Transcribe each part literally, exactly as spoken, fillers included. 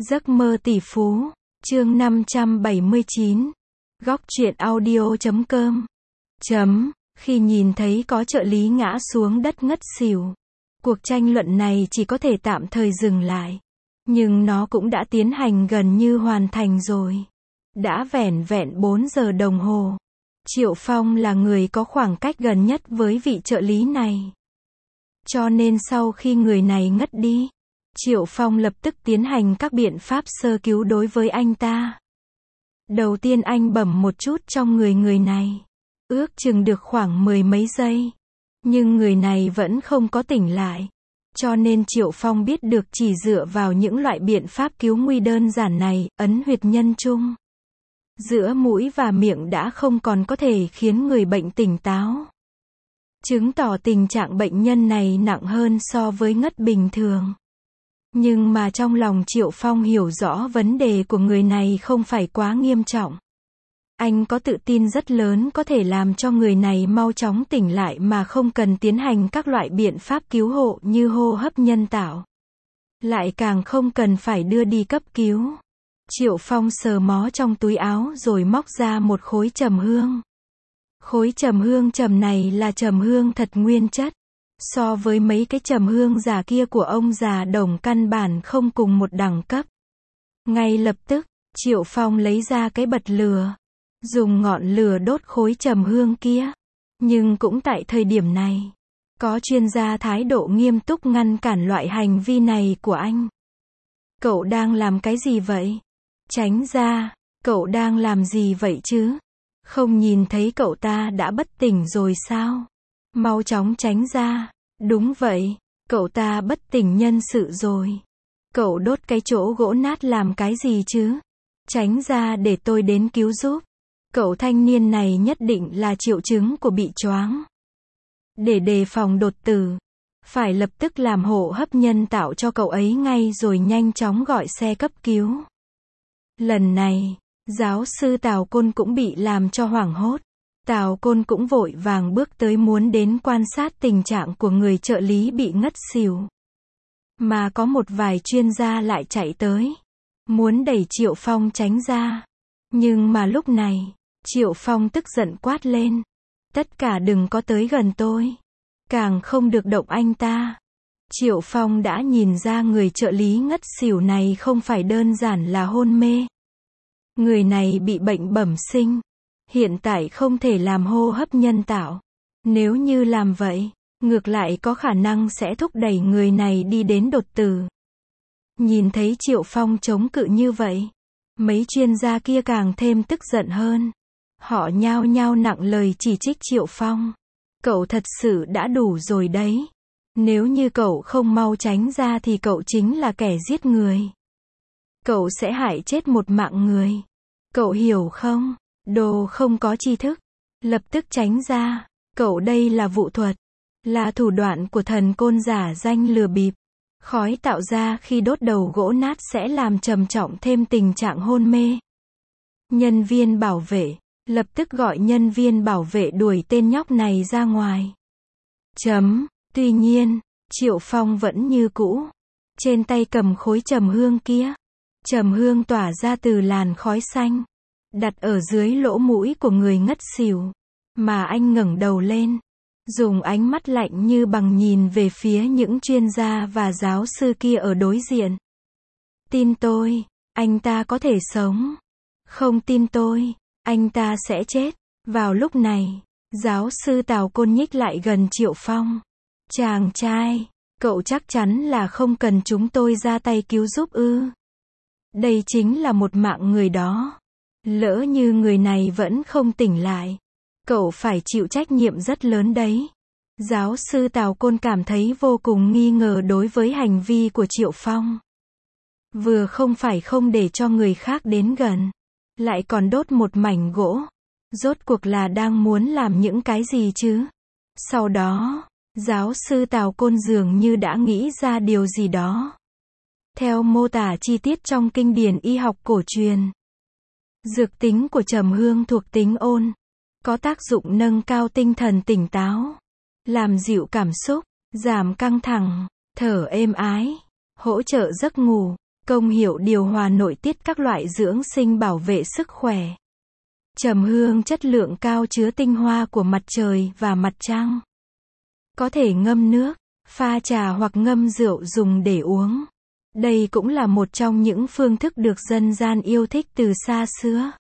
Giấc mơ tỷ phú, chương năm trăm bảy mươi chín, góc truyện audio chấm com. Chấm, khi nhìn thấy có trợ lý ngã xuống đất ngất xỉu, cuộc tranh luận này chỉ có thể tạm thời dừng lại. Nhưng nó cũng đã tiến hành gần như hoàn thành rồi. Đã vẻn vẹn bốn giờ đồng hồ. Triệu Phong là người có khoảng cách gần nhất với vị trợ lý này. Cho nên sau khi người này ngất đi, Triệu Phong lập tức tiến hành các biện pháp sơ cứu đối với anh ta. Đầu tiên anh bẩm một chút trong người người này. Ước chừng được khoảng mười mấy giây. Nhưng người này vẫn không có tỉnh lại. Cho nên Triệu Phong biết được chỉ dựa vào những loại biện pháp cứu nguy đơn giản này, ấn huyệt nhân trung giữa mũi và miệng đã không còn có thể khiến người bệnh tỉnh táo. Chứng tỏ tình trạng bệnh nhân này nặng hơn so với ngất bình thường. Nhưng mà trong lòng Triệu Phong hiểu rõ vấn đề của người này không phải quá nghiêm trọng. Anh có tự tin rất lớn có thể làm cho người này mau chóng tỉnh lại mà không cần tiến hành các loại biện pháp cứu hộ như hô hấp nhân tạo. Lại càng không cần phải đưa đi cấp cứu. Triệu Phong sờ mó trong túi áo rồi móc ra một khối trầm hương. Khối trầm hương trầm này là trầm hương thật nguyên chất. So với mấy cái trầm hương giả kia của ông già Đồng căn bản không cùng một đẳng cấp. Ngay lập tức, Triệu Phong lấy ra cái bật lửa. Dùng ngọn lửa đốt khối trầm hương kia. Nhưng cũng tại thời điểm này, có chuyên gia thái độ nghiêm túc ngăn cản loại hành vi này của anh. Cậu đang làm cái gì vậy? Tránh ra, cậu đang làm gì vậy chứ? Không nhìn thấy cậu ta đã bất tỉnh rồi sao? Mau chóng tránh ra. Đúng vậy, cậu ta bất tỉnh nhân sự rồi. Cậu đốt cái chỗ gỗ nát làm cái gì chứ? Tránh ra để tôi đến cứu giúp. Cậu thanh niên này nhất định là triệu chứng của bị choáng. Để đề phòng đột tử, phải lập tức làm hô hấp nhân tạo cho cậu ấy ngay rồi nhanh chóng gọi xe cấp cứu. Lần này, giáo sư Tào Côn cũng bị làm cho hoảng hốt. Tào Côn cũng vội vàng bước tới muốn đến quan sát tình trạng của người trợ lý bị ngất xỉu. Mà có một vài chuyên gia lại chạy tới, muốn đẩy Triệu Phong tránh ra. Nhưng mà lúc này, Triệu Phong tức giận quát lên. Tất cả đừng có tới gần tôi. Càng không được động anh ta. Triệu Phong đã nhìn ra người trợ lý ngất xỉu này không phải đơn giản là hôn mê. Người này bị bệnh bẩm sinh. Hiện tại không thể làm hô hấp nhân tạo. Nếu như làm vậy, ngược lại có khả năng sẽ thúc đẩy người này đi đến đột tử. Nhìn thấy Triệu Phong chống cự như vậy, mấy chuyên gia kia càng thêm tức giận hơn. Họ nhao nhao nặng lời chỉ trích Triệu Phong. Cậu thật sự đã đủ rồi đấy. Nếu như cậu không mau tránh ra thì cậu chính là kẻ giết người. Cậu sẽ hại chết một mạng người. Cậu hiểu không? Đồ không có tri thức. Lập tức tránh ra. Cậu đây là vụ thuật. Là thủ đoạn của thần côn giả danh lừa bịp. Khói tạo ra khi đốt đầu gỗ nát sẽ làm trầm trọng thêm tình trạng hôn mê. Nhân viên bảo vệ. Lập tức gọi nhân viên bảo vệ đuổi tên nhóc này ra ngoài. Chấm. Tuy nhiên, Triệu Phong vẫn như cũ. Trên tay cầm khối trầm hương kia. Trầm hương tỏa ra từ làn khói xanh. Đặt ở dưới lỗ mũi của người ngất xỉu. Mà anh ngẩng đầu lên. Dùng ánh mắt lạnh như bằng nhìn về phía những chuyên gia và giáo sư kia ở đối diện. Tin tôi, anh ta có thể sống. Không tin tôi, anh ta sẽ chết. Vào lúc này, giáo sư Tào Côn nhích lại gần Triệu Phong. Chàng trai, cậu chắc chắn là không cần chúng tôi ra tay cứu giúp ư? Đây chính là một mạng người đó. Lỡ như người này vẫn không tỉnh lại, cậu phải chịu trách nhiệm rất lớn đấy. Giáo sư Tào Côn cảm thấy vô cùng nghi ngờ đối với hành vi của Triệu Phong. Vừa không phải không để cho người khác đến gần, lại còn đốt một mảnh gỗ. Rốt cuộc là đang muốn làm những cái gì chứ? Sau đó, giáo sư Tào Côn dường như đã nghĩ ra điều gì đó. Theo mô tả chi tiết trong kinh điển y học cổ truyền, dược tính của trầm hương thuộc tính ôn, có tác dụng nâng cao tinh thần tỉnh táo, làm dịu cảm xúc, giảm căng thẳng, thở êm ái, hỗ trợ giấc ngủ, công hiệu điều hòa nội tiết các loại dưỡng sinh bảo vệ sức khỏe. Trầm hương chất lượng cao chứa tinh hoa của mặt trời và mặt trăng. Có thể ngâm nước, pha trà hoặc ngâm rượu dùng để uống. Đây cũng là một trong những phương thức được dân gian yêu thích từ xa xưa.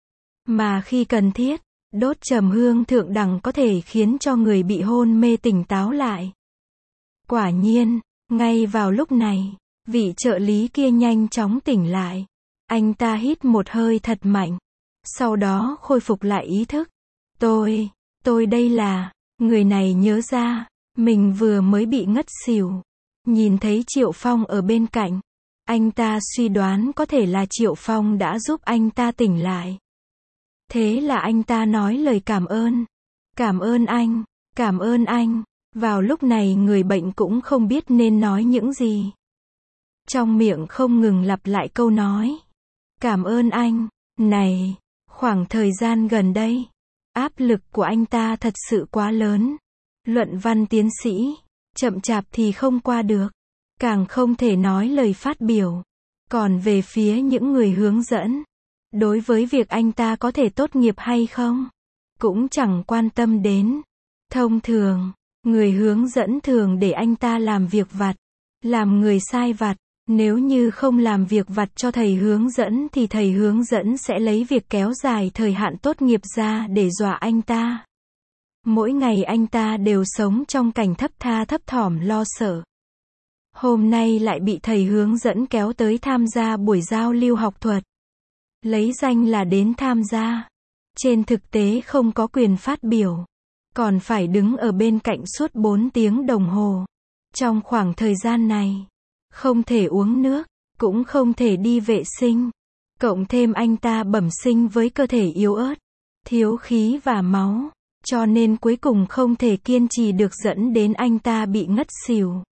Mà khi cần thiết, đốt trầm hương thượng đẳng có thể khiến cho người bị hôn mê tỉnh táo lại. Quả nhiên, ngay vào lúc này, vị trợ lý kia nhanh chóng tỉnh lại. Anh ta hít một hơi thật mạnh. Sau đó khôi phục lại ý thức. Tôi, tôi đây là, người này nhớ ra, mình vừa mới bị ngất xỉu. Nhìn thấy Triệu Phong ở bên cạnh. Anh ta suy đoán có thể là Triệu Phong đã giúp anh ta tỉnh lại. Thế là anh ta nói lời cảm ơn. Cảm ơn anh, cảm ơn anh. Vào lúc này người bệnh cũng không biết nên nói những gì. Trong miệng không ngừng lặp lại câu nói. Cảm ơn anh. Này, khoảng thời gian gần đây, áp lực của anh ta thật sự quá lớn. Luận văn tiến sĩ, chậm chạp thì không qua được. Càng không thể nói lời phát biểu. Còn về phía những người hướng dẫn, đối với việc anh ta có thể tốt nghiệp hay không, cũng chẳng quan tâm đến. Thông thường, người hướng dẫn thường để anh ta làm việc vặt, làm người sai vặt. Nếu như không làm việc vặt cho thầy hướng dẫn thì thầy hướng dẫn sẽ lấy việc kéo dài thời hạn tốt nghiệp ra để dọa anh ta. Mỗi ngày anh ta đều sống trong cảnh thấp tha thấp thỏm lo sợ. Hôm nay lại bị thầy hướng dẫn kéo tới tham gia buổi giao lưu học thuật. Lấy danh là đến tham gia. Trên thực tế không có quyền phát biểu. Còn phải đứng ở bên cạnh suốt bốn tiếng đồng hồ. Trong khoảng thời gian này, không thể uống nước, cũng không thể đi vệ sinh. Cộng thêm anh ta bẩm sinh với cơ thể yếu ớt, thiếu khí và máu. Cho nên cuối cùng không thể kiên trì được dẫn đến anh ta bị ngất xỉu.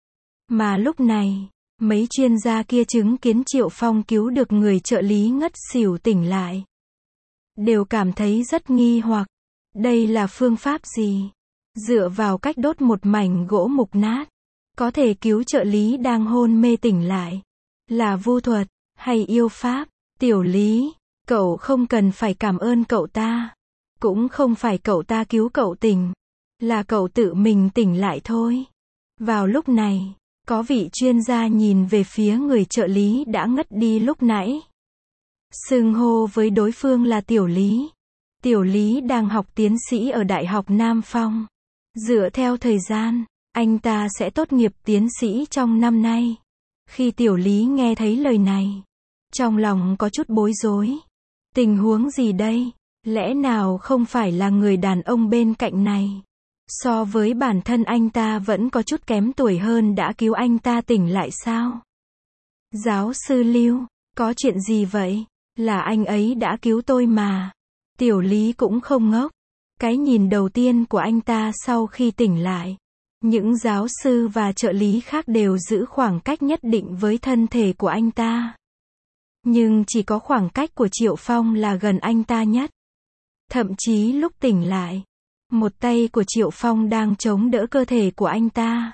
Mà lúc này, mấy chuyên gia kia chứng kiến Triệu Phong cứu được người trợ lý ngất xỉu tỉnh lại. Đều cảm thấy rất nghi hoặc. Đây là phương pháp gì? Dựa vào cách đốt một mảnh gỗ mục nát, có thể cứu trợ lý đang hôn mê tỉnh lại. Là vu thuật, hay yêu pháp? Tiểu Lý, cậu không cần phải cảm ơn cậu ta. Cũng không phải cậu ta cứu cậu tỉnh. Là cậu tự mình tỉnh lại thôi. Vào lúc này, có vị chuyên gia nhìn về phía người trợ lý đã ngất đi lúc nãy. Xưng hô với đối phương là Tiểu Lý. Tiểu Lý đang học tiến sĩ ở Đại học Nam Phong. Dựa theo thời gian, anh ta sẽ tốt nghiệp tiến sĩ trong năm nay. Khi Tiểu Lý nghe thấy lời này, trong lòng có chút bối rối. Tình huống gì đây? Lẽ nào không phải là người đàn ông bên cạnh này? So với bản thân anh ta vẫn có chút kém tuổi hơn đã cứu anh ta tỉnh lại sao? Giáo sư Lưu, có chuyện gì vậy? Là anh ấy đã cứu tôi mà. Tiểu Lý cũng không ngốc. Cái nhìn đầu tiên của anh ta sau khi tỉnh lại. Những giáo sư và trợ lý khác đều giữ khoảng cách nhất định với thân thể của anh ta. Nhưng chỉ có khoảng cách của Triệu Phong là gần anh ta nhất. Thậm chí lúc tỉnh lại, một tay của Triệu Phong đang chống đỡ cơ thể của anh ta.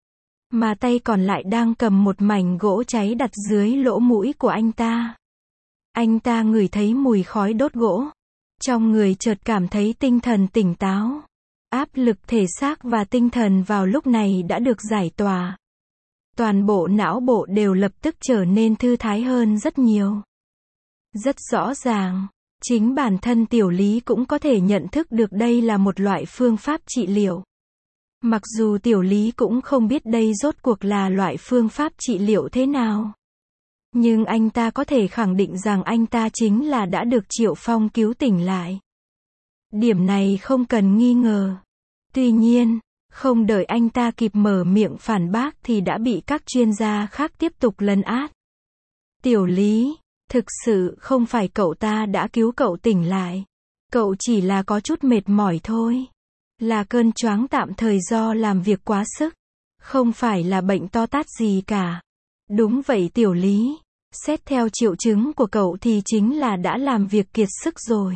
Mà tay còn lại đang cầm một mảnh gỗ cháy đặt dưới lỗ mũi của anh ta. Anh ta ngửi thấy mùi khói đốt gỗ. Trong người chợt cảm thấy tinh thần tỉnh táo. Áp lực thể xác và tinh thần vào lúc này đã được giải tỏa. Toàn bộ não bộ đều lập tức trở nên thư thái hơn rất nhiều. Rất rõ ràng, chính bản thân Tiểu Lý cũng có thể nhận thức được đây là một loại phương pháp trị liệu. Mặc dù Tiểu Lý cũng không biết đây rốt cuộc là loại phương pháp trị liệu thế nào. Nhưng anh ta có thể khẳng định rằng anh ta chính là đã được Triệu Phong cứu tỉnh lại. Điểm này không cần nghi ngờ. Tuy nhiên, không đợi anh ta kịp mở miệng phản bác thì đã bị các chuyên gia khác tiếp tục lấn át. Tiểu Lý, thực sự không phải cậu ta đã cứu cậu tỉnh lại. Cậu chỉ là có chút mệt mỏi thôi. Là cơn choáng tạm thời do làm việc quá sức. Không phải là bệnh to tát gì cả. Đúng vậy Tiểu Lý. Xét theo triệu chứng của cậu thì chính là đã làm việc kiệt sức rồi.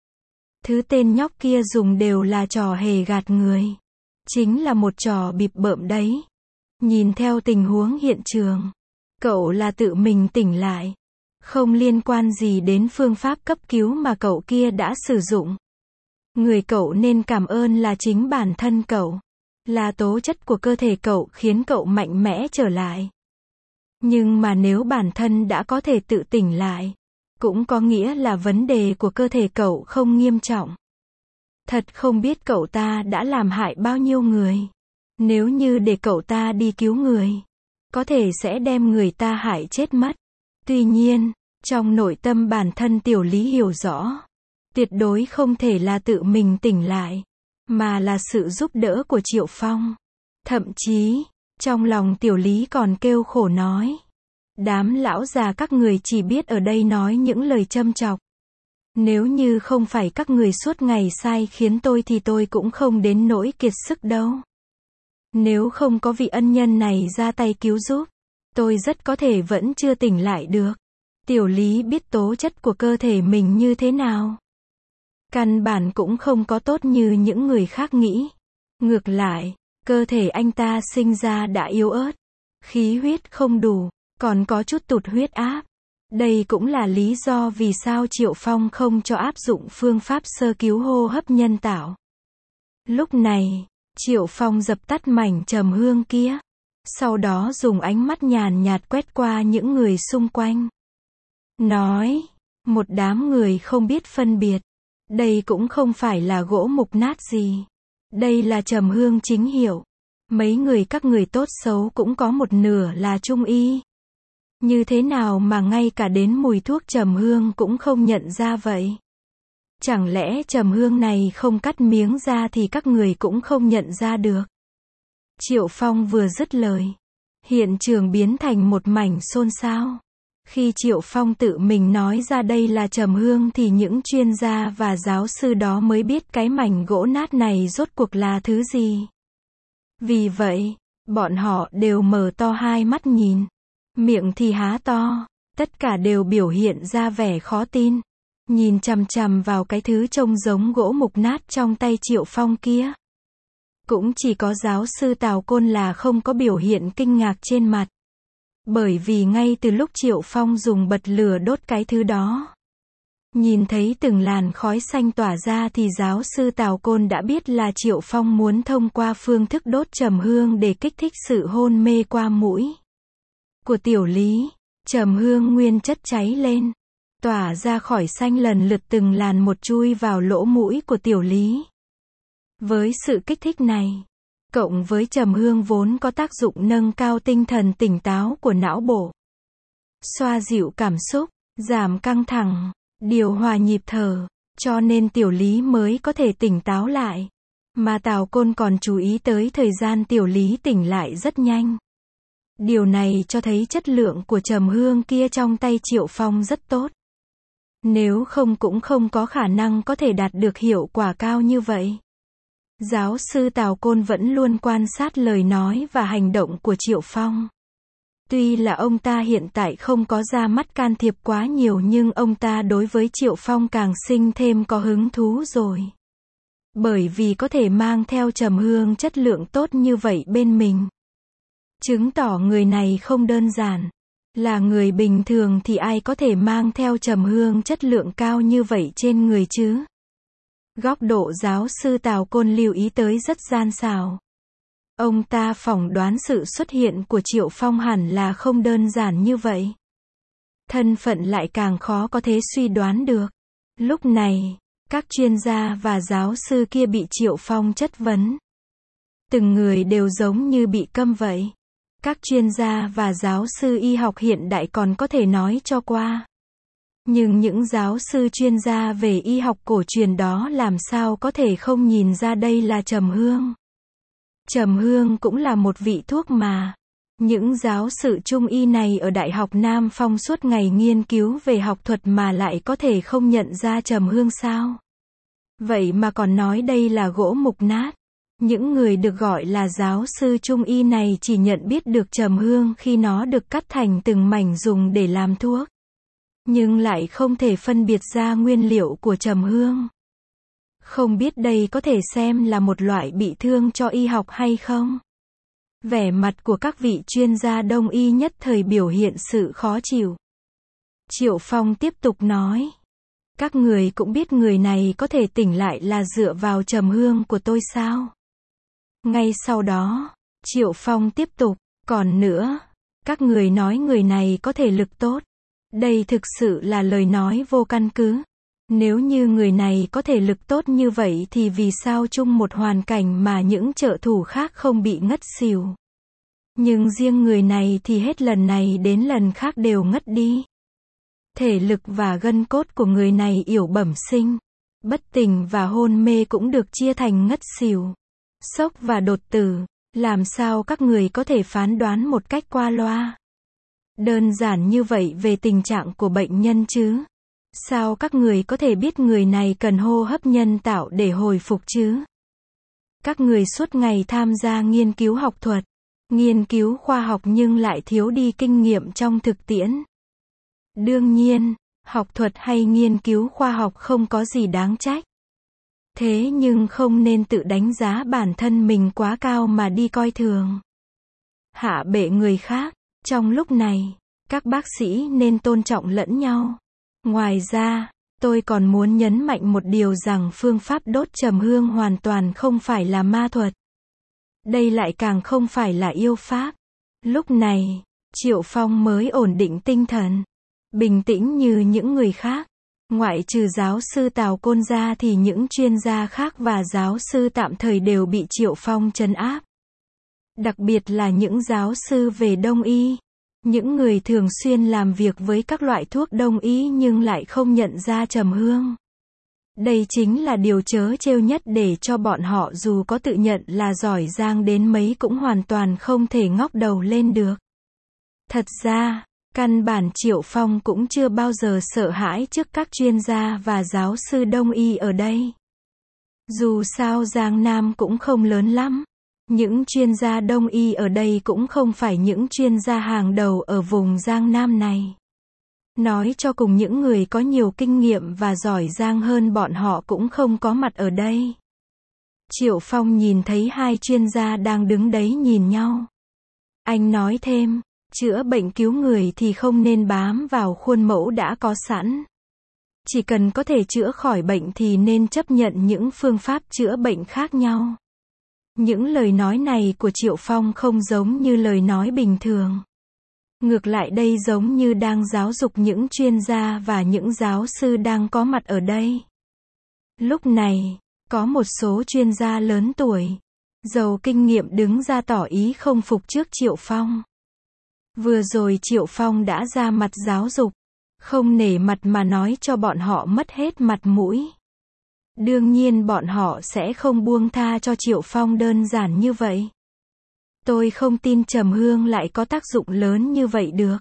Thứ tên nhóc kia dùng đều là trò hề gạt người. Chính là một trò bịp bợm đấy. Nhìn theo tình huống hiện trường, Cậu là tự mình tỉnh lại. Không liên quan gì đến phương pháp cấp cứu mà cậu kia đã sử dụng. Người cậu nên cảm ơn là chính bản thân cậu. Là tố chất của cơ thể cậu khiến cậu mạnh mẽ trở lại. Nhưng mà nếu bản thân đã có thể tự tỉnh lại, cũng có nghĩa là vấn đề của cơ thể cậu không nghiêm trọng. Thật không biết cậu ta đã làm hại bao nhiêu người. Nếu như để cậu ta đi cứu người, có thể sẽ đem người ta hại chết mất. Tuy nhiên, trong nội tâm bản thân Tiểu Lý hiểu rõ, tuyệt đối không thể là tự mình tỉnh lại, mà là sự giúp đỡ của Triệu Phong. Thậm chí, trong lòng Tiểu Lý còn kêu khổ nói, đám lão già các người chỉ biết ở đây nói những lời châm chọc. Nếu như không phải các người suốt ngày sai khiến tôi thì tôi cũng không đến nỗi kiệt sức đâu. Nếu không có vị ân nhân này ra tay cứu giúp, tôi rất có thể vẫn chưa tỉnh lại được. Tiểu Lý biết tố chất của cơ thể mình như thế nào. Căn bản cũng không có tốt như những người khác nghĩ. Ngược lại, cơ thể anh ta sinh ra đã yếu ớt, khí huyết không đủ, còn có chút tụt huyết áp. Đây cũng là lý do vì sao Triệu Phong không cho áp dụng phương pháp sơ cứu hô hấp nhân tạo. Lúc này, Triệu Phong dập tắt mảnh trầm hương kia, sau đó dùng ánh mắt nhàn nhạt quét qua những người xung quanh. Nói, một đám người không biết phân biệt. Đây cũng không phải là gỗ mục nát gì. Đây là trầm hương chính hiệu. Mấy người các người tốt xấu cũng có một nửa là trung y. Như thế nào mà ngay cả đến mùi thuốc trầm hương cũng không nhận ra vậy? Chẳng lẽ trầm hương này không cắt miếng ra thì các người cũng không nhận ra được? Triệu Phong vừa dứt lời, hiện trường biến thành một mảnh xôn xao. Khi Triệu Phong tự mình nói ra đây là trầm hương thì những chuyên gia và giáo sư đó mới biết cái mảnh gỗ nát này rốt cuộc là thứ gì. Vì vậy, bọn họ đều mở to hai mắt nhìn, miệng thì há to, tất cả đều biểu hiện ra vẻ khó tin, nhìn chằm chằm vào cái thứ trông giống gỗ mục nát trong tay Triệu Phong kia. Cũng chỉ có giáo sư Tào Côn là không có biểu hiện kinh ngạc trên mặt. Bởi vì ngay từ lúc Triệu Phong dùng bật lửa đốt cái thứ đó, nhìn thấy từng làn khói xanh tỏa ra thì giáo sư Tào Côn đã biết là Triệu Phong muốn thông qua phương thức đốt trầm hương để kích thích sự hôn mê qua mũi của Tiểu Lý. Trầm hương nguyên chất cháy lên, tỏa ra khỏi xanh lần lượt từng làn một chui vào lỗ mũi của Tiểu Lý. Với sự kích thích này, cộng với trầm hương vốn có tác dụng nâng cao tinh thần tỉnh táo của não bộ, xoa dịu cảm xúc, giảm căng thẳng, điều hòa nhịp thở, cho nên Tiểu Lý mới có thể tỉnh táo lại. Mà Tào Côn còn chú ý tới thời gian Tiểu Lý tỉnh lại rất nhanh. Điều này cho thấy chất lượng của trầm hương kia trong tay Triệu Phong rất tốt. Nếu không cũng không có khả năng có thể đạt được hiệu quả cao như vậy. Giáo sư Tào Côn vẫn luôn quan sát lời nói và hành động của Triệu Phong. Tuy là ông ta hiện tại không có ra mắt can thiệp quá nhiều nhưng ông ta đối với Triệu Phong càng sinh thêm có hứng thú rồi. Bởi vì có thể mang theo trầm hương chất lượng tốt như vậy bên mình, chứng tỏ người này không đơn giản. Là người bình thường thì ai có thể mang theo trầm hương chất lượng cao như vậy trên người chứ? Góc độ giáo sư Tào Côn lưu ý tới rất gian xảo. Ông ta phỏng đoán sự xuất hiện của Triệu Phong hẳn là không đơn giản như vậy. Thân phận lại càng khó có thể suy đoán được. Lúc này, các chuyên gia và giáo sư kia bị Triệu Phong chất vấn. Từng người đều giống như bị câm vậy. Các chuyên gia và giáo sư y học hiện đại còn có thể nói cho qua. Nhưng những giáo sư chuyên gia về y học cổ truyền đó làm sao có thể không nhìn ra đây là trầm hương. Trầm hương cũng là một vị thuốc mà. Những giáo sư trung y này ở Đại học Nam Phong suốt ngày nghiên cứu về học thuật mà lại có thể không nhận ra trầm hương sao? Vậy mà còn nói đây là gỗ mục nát. Những người được gọi là giáo sư trung y này chỉ nhận biết được trầm hương khi nó được cắt thành từng mảnh dùng để làm thuốc. Nhưng lại không thể phân biệt ra nguyên liệu của trầm hương. Không biết đây có thể xem là một loại bị thương cho y học hay không? Vẻ mặt của các vị chuyên gia đông y nhất thời biểu hiện sự khó chịu. Triệu Phong tiếp tục nói. Các người cũng biết người này có thể tỉnh lại là dựa vào trầm hương của tôi sao? Ngay sau đó, Triệu Phong tiếp tục, còn nữa, các người nói người này có thể lực tốt. Đây thực sự là lời nói vô căn cứ. Nếu như người này có thể lực tốt như vậy thì vì sao chung một hoàn cảnh mà những trợ thủ khác không bị ngất xỉu? Nhưng riêng người này thì hết lần này đến lần khác đều ngất đi. Thể lực và gân cốt của người này yểu bẩm sinh. Bất tỉnh và hôn mê cũng được chia thành ngất xỉu, sốc và đột tử. Làm sao các người có thể phán đoán một cách qua loa, đơn giản như vậy về tình trạng của bệnh nhân chứ? Sao các người có thể biết người này cần hô hấp nhân tạo để hồi phục chứ? Các người suốt ngày tham gia nghiên cứu học thuật, nghiên cứu khoa học nhưng lại thiếu đi kinh nghiệm trong thực tiễn. Đương nhiên, học thuật hay nghiên cứu khoa học không có gì đáng trách. Thế nhưng không nên tự đánh giá bản thân mình quá cao mà đi coi thường, hạ bệ người khác. Trong lúc này, các bác sĩ nên tôn trọng lẫn nhau. Ngoài ra, tôi còn muốn nhấn mạnh một điều rằng phương pháp đốt trầm hương hoàn toàn không phải là ma thuật. Đây lại càng không phải là yêu pháp. Lúc này, Triệu Phong mới ổn định tinh thần, bình tĩnh như những người khác. Ngoại trừ giáo sư Tào Côn ra thì những chuyên gia khác và giáo sư tạm thời đều bị Triệu Phong trấn áp. Đặc biệt là những giáo sư về đông y, những người thường xuyên làm việc với các loại thuốc đông y nhưng lại không nhận ra trầm hương. Đây chính là điều trớ trêu nhất để cho bọn họ dù có tự nhận là giỏi giang đến mấy cũng hoàn toàn không thể ngóc đầu lên được. Thật ra, căn bản Triệu Phong cũng chưa bao giờ sợ hãi trước các chuyên gia và giáo sư đông y ở đây. Dù sao Giang Nam cũng không lớn lắm. Những chuyên gia đông y ở đây cũng không phải những chuyên gia hàng đầu ở vùng Giang Nam này. Nói cho cùng những người có nhiều kinh nghiệm và giỏi giang hơn bọn họ cũng không có mặt ở đây. Triệu Phong nhìn thấy hai chuyên gia đang đứng đấy nhìn nhau. Anh nói thêm, chữa bệnh cứu người thì không nên bám vào khuôn mẫu đã có sẵn. Chỉ cần có thể chữa khỏi bệnh thì nên chấp nhận những phương pháp chữa bệnh khác nhau. Những lời nói này của Triệu Phong không giống như lời nói bình thường. Ngược lại đây giống như đang giáo dục những chuyên gia và những giáo sư đang có mặt ở đây. Lúc này, có một số chuyên gia lớn tuổi, giàu kinh nghiệm đứng ra tỏ ý không phục trước Triệu Phong. Vừa rồi Triệu Phong đã ra mặt giáo dục, không nể mặt mà nói cho bọn họ mất hết mặt mũi. Đương nhiên bọn họ sẽ không buông tha cho Triệu Phong đơn giản như vậy. Tôi không tin trầm hương lại có tác dụng lớn như vậy được.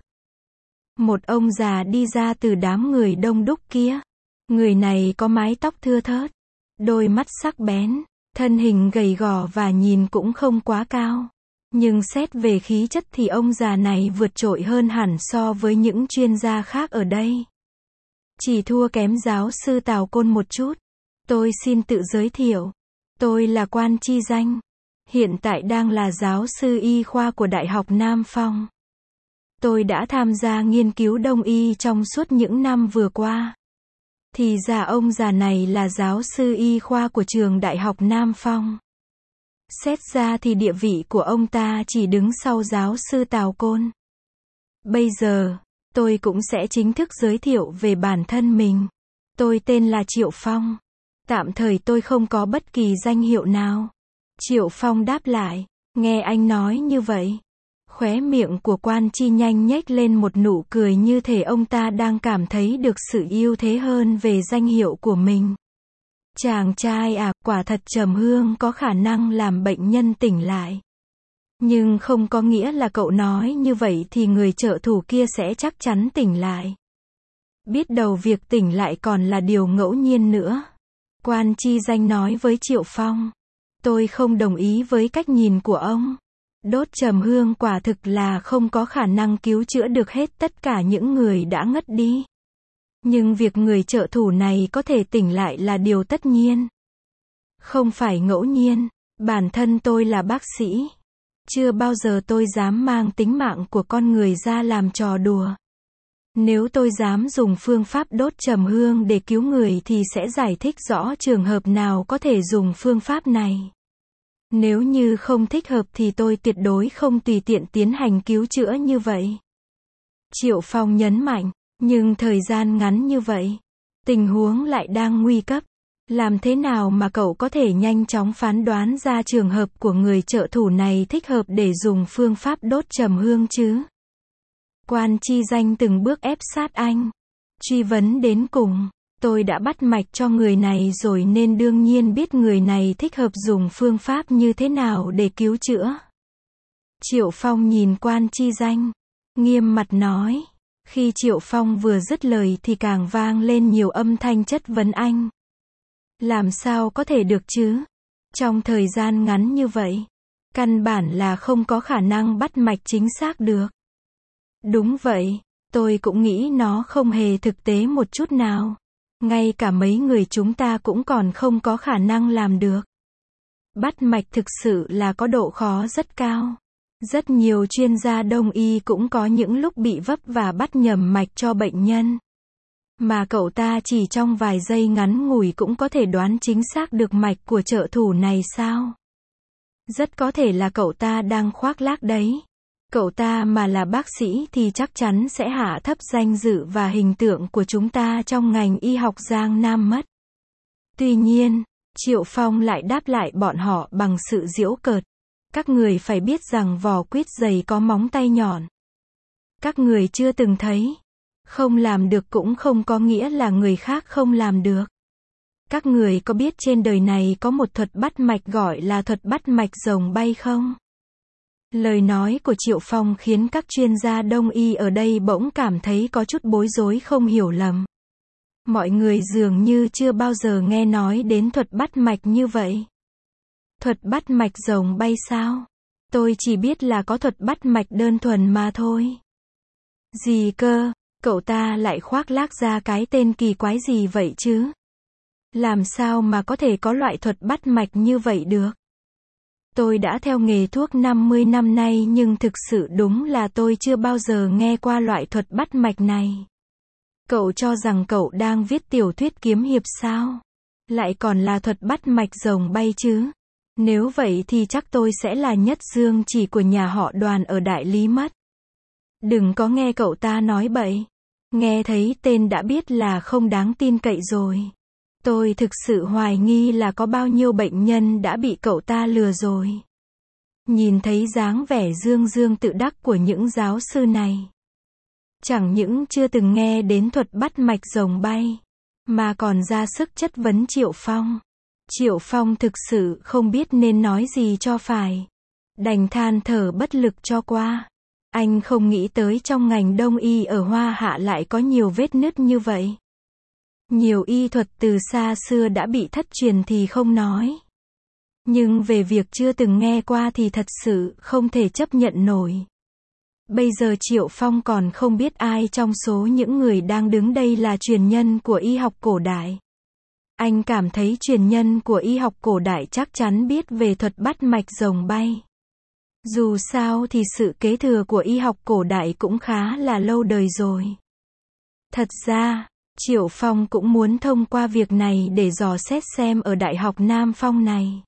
Một ông già đi ra từ đám người đông đúc kia. Người này có mái tóc thưa thớt, đôi mắt sắc bén, thân hình gầy gò và nhìn cũng không quá cao. Nhưng xét về khí chất thì ông già này vượt trội hơn hẳn so với những chuyên gia khác ở đây. Chỉ thua kém giáo sư Tào Côn một chút. Tôi xin tự giới thiệu. Tôi là Quan Chi Danh. Hiện tại đang là giáo sư y khoa của Đại học Nam Phong. Tôi đã tham gia nghiên cứu đông y trong suốt những năm vừa qua. Thì ra ông già này là giáo sư y khoa của trường Đại học Nam Phong. Xét ra thì địa vị của ông ta chỉ đứng sau giáo sư Tào Côn. Bây giờ, tôi cũng sẽ chính thức giới thiệu về bản thân mình. Tôi tên là Triệu Phong. Tạm thời tôi không có bất kỳ danh hiệu nào. Triệu Phong đáp lại. Nghe anh nói như vậy, khóe miệng của Quan Chi nhanh nhếch lên một nụ cười như thể ông ta đang cảm thấy được sự ưu thế hơn về danh hiệu của mình. Chàng trai à, quả thật trầm hương có khả năng làm bệnh nhân tỉnh lại. Nhưng không có nghĩa là cậu nói như vậy thì người trợ thủ kia sẽ chắc chắn tỉnh lại. Biết đâu việc tỉnh lại còn là điều ngẫu nhiên nữa. Quan Chi Danh nói với Triệu Phong. Tôi không đồng ý với cách nhìn của ông. Đốt trầm hương quả thực là không có khả năng cứu chữa được hết tất cả những người đã ngất đi. Nhưng việc người trợ thủ này có thể tỉnh lại là điều tất nhiên. Không phải ngẫu nhiên. Bản thân tôi là bác sĩ. Chưa bao giờ tôi dám mang tính mạng của con người ra làm trò đùa. Nếu tôi dám dùng phương pháp đốt trầm hương để cứu người thì sẽ giải thích rõ trường hợp nào có thể dùng phương pháp này. Nếu như không thích hợp thì tôi tuyệt đối không tùy tiện tiến hành cứu chữa như vậy. Triệu Phong nhấn mạnh, nhưng thời gian ngắn như vậy, tình huống lại đang nguy cấp. Làm thế nào mà cậu có thể nhanh chóng phán đoán ra trường hợp của người trợ thủ này thích hợp để dùng phương pháp đốt trầm hương chứ? Quan Chi Danh từng bước ép sát anh, truy vấn đến cùng. Tôi đã bắt mạch cho người này rồi nên đương nhiên biết người này thích hợp dùng phương pháp như thế nào để cứu chữa. Triệu Phong nhìn Quan Chi Danh, nghiêm mặt nói. Khi Triệu Phong vừa dứt lời thì càng vang lên nhiều âm thanh chất vấn anh. Làm sao có thể được chứ? Trong thời gian ngắn như vậy, căn bản là không có khả năng bắt mạch chính xác được. Đúng vậy, tôi cũng nghĩ nó không hề thực tế một chút nào. Ngay cả mấy người chúng ta cũng còn không có khả năng làm được. Bắt mạch thực sự là có độ khó rất cao. Rất nhiều chuyên gia đông y cũng có những lúc bị vấp và bắt nhầm mạch cho bệnh nhân. Mà cậu ta chỉ trong vài giây ngắn ngủi cũng có thể đoán chính xác được mạch của trợ thủ này sao? Rất có thể là cậu ta đang khoác lác đấy. Cậu ta mà là bác sĩ thì chắc chắn sẽ hạ thấp danh dự và hình tượng của chúng ta trong ngành y học Giang Nam mất. Tuy nhiên, Triệu Phong lại đáp lại bọn họ bằng sự giễu cợt. Các người phải biết rằng vỏ quýt dày có móng tay nhọn. Các người chưa từng thấy. Không làm được cũng không có nghĩa là người khác không làm được. Các người có biết trên đời này có một thuật bắt mạch gọi là thuật bắt mạch rồng bay không? Lời nói của Triệu Phong khiến các chuyên gia đông y ở đây bỗng cảm thấy có chút bối rối không hiểu lầm. Mọi người dường như chưa bao giờ nghe nói đến thuật bắt mạch như vậy. Thuật bắt mạch rồng bay sao? Tôi chỉ biết là có thuật bắt mạch đơn thuần mà thôi. Gì cơ? Cậu ta lại khoác lác ra cái tên kỳ quái gì vậy chứ? Làm sao mà có thể có loại thuật bắt mạch như vậy được? Tôi đã theo nghề thuốc năm mươi năm nay nhưng thực sự đúng là tôi chưa bao giờ nghe qua loại thuật bắt mạch này. Cậu cho rằng cậu đang viết tiểu thuyết kiếm hiệp sao? Lại còn là thuật bắt mạch rồng bay chứ? Nếu vậy thì chắc tôi sẽ là nhất dương chỉ của nhà họ Đoàn ở Đại Lý mất. Đừng có nghe cậu ta nói bậy. Nghe thấy tên đã biết là không đáng tin cậy rồi. Tôi thực sự hoài nghi là có bao nhiêu bệnh nhân đã bị cậu ta lừa rồi. Nhìn thấy dáng vẻ dương dương tự đắc của những giáo sư này. Chẳng những chưa từng nghe đến thuật bắt mạch rồng bay, mà còn ra sức chất vấn Triệu Phong. Triệu Phong thực sự không biết nên nói gì cho phải. Đành than thở bất lực cho qua. Anh không nghĩ tới trong ngành đông y ở Hoa Hạ lại có nhiều vết nứt như vậy. Nhiều y thuật từ xa xưa đã bị thất truyền thì không nói. Nhưng về việc chưa từng nghe qua thì thật sự không thể chấp nhận nổi. Bây giờ Triệu Phong còn không biết ai trong số những người đang đứng đây là truyền nhân của y học cổ đại. Anh cảm thấy truyền nhân của y học cổ đại chắc chắn biết về thuật bắt mạch rồng bay. Dù sao thì sự kế thừa của y học cổ đại cũng khá là lâu đời rồi. Thật ra, Triệu Phong cũng muốn thông qua việc này để dò xét xem ở Đại học Nam Phong này,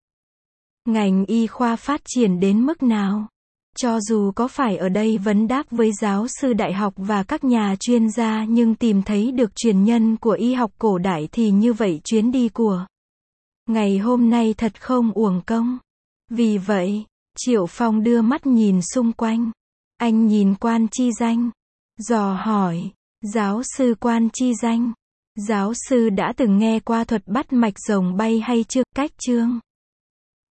ngành y khoa phát triển đến mức nào. Cho dù có phải ở đây vấn đáp với giáo sư đại học và các nhà chuyên gia nhưng tìm thấy được truyền nhân của y học cổ đại thì như vậy chuyến đi của ngày hôm nay thật không uổng công. Vì vậy, Triệu Phong đưa mắt nhìn xung quanh. Anh nhìn Quan Chi Danh, dò hỏi, giáo sư Quan Chi Danh, giáo sư đã từng nghe qua thuật bắt mạch rồng bay hay chưa? Cách chương